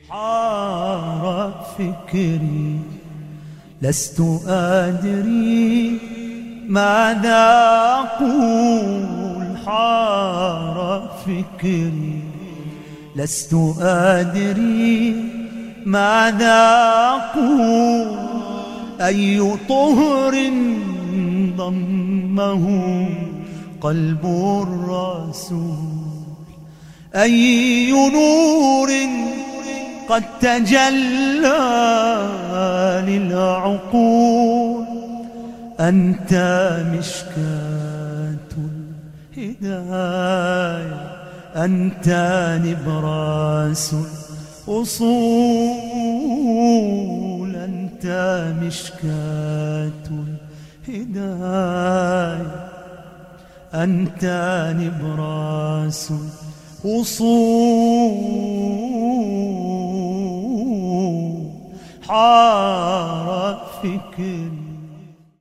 حار فكري لست أدري ماذا أقول. حار فكري لست أدري ماذا أقول. أي طهر ضمه قلب الرسول، أي نور قد تجلى للعقول. أنت مشكاة الهداية، أنت نبراس الأصول. أنت مشكاة الهداية، أنت نبراس الأصول. حار فكري